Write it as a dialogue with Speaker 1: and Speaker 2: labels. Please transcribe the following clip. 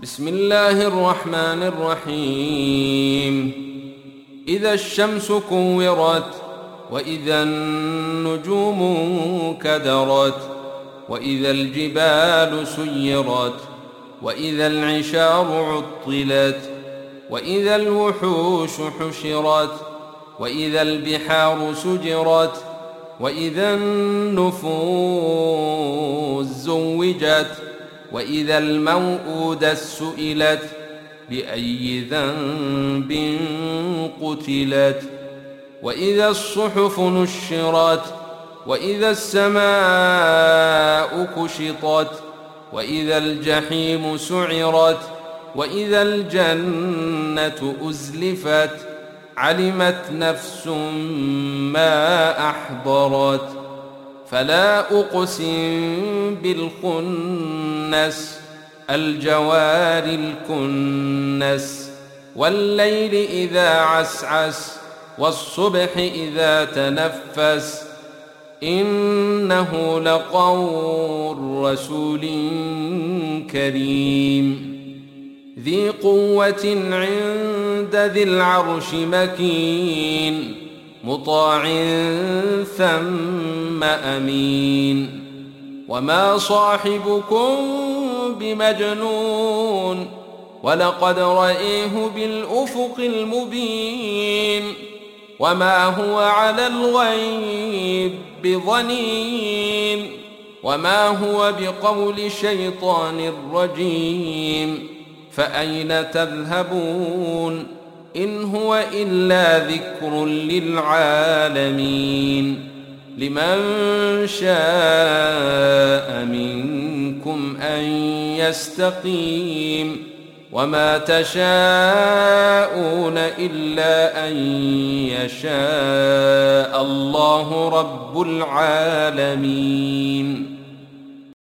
Speaker 1: بسم الله الرحمن الرحيم. إذا الشمس كورت، وإذا النجوم انكدرت، وإذا الجبال سيرت، وإذا العشار عطلت، وإذا الوحوش حشرت، وإذا البحار سجرت، وإذا النفوس زوجت، وإذا الموءودة سئلت بأي ذنب قتلت، وإذا الصحف نشرت، وإذا السماء كشطت، وإذا الجحيم سعرت، وإذا الجنة أزلفت، علمت نفس ما أحضرت. فلا أقسم بالخنس، الجوار الكنس، والليل إذا عسعس، والصبح إذا تنفس، إنه لقول رسول كريم ذي قوة عند ذي العرش مكين، مطاع ثم أمين. وما صاحبكم بمجنون، ولقد رأيه بالأفق المبين، وما هو على الغيب بضنين، وما هو بقول شيطان رجيم. فأين تذهبون؟ إن هو إلا ذكر للعالمين. لمن شاء منكم أن يستقيم، وما تشاءون إلا أن يشاء الله رب العالمين.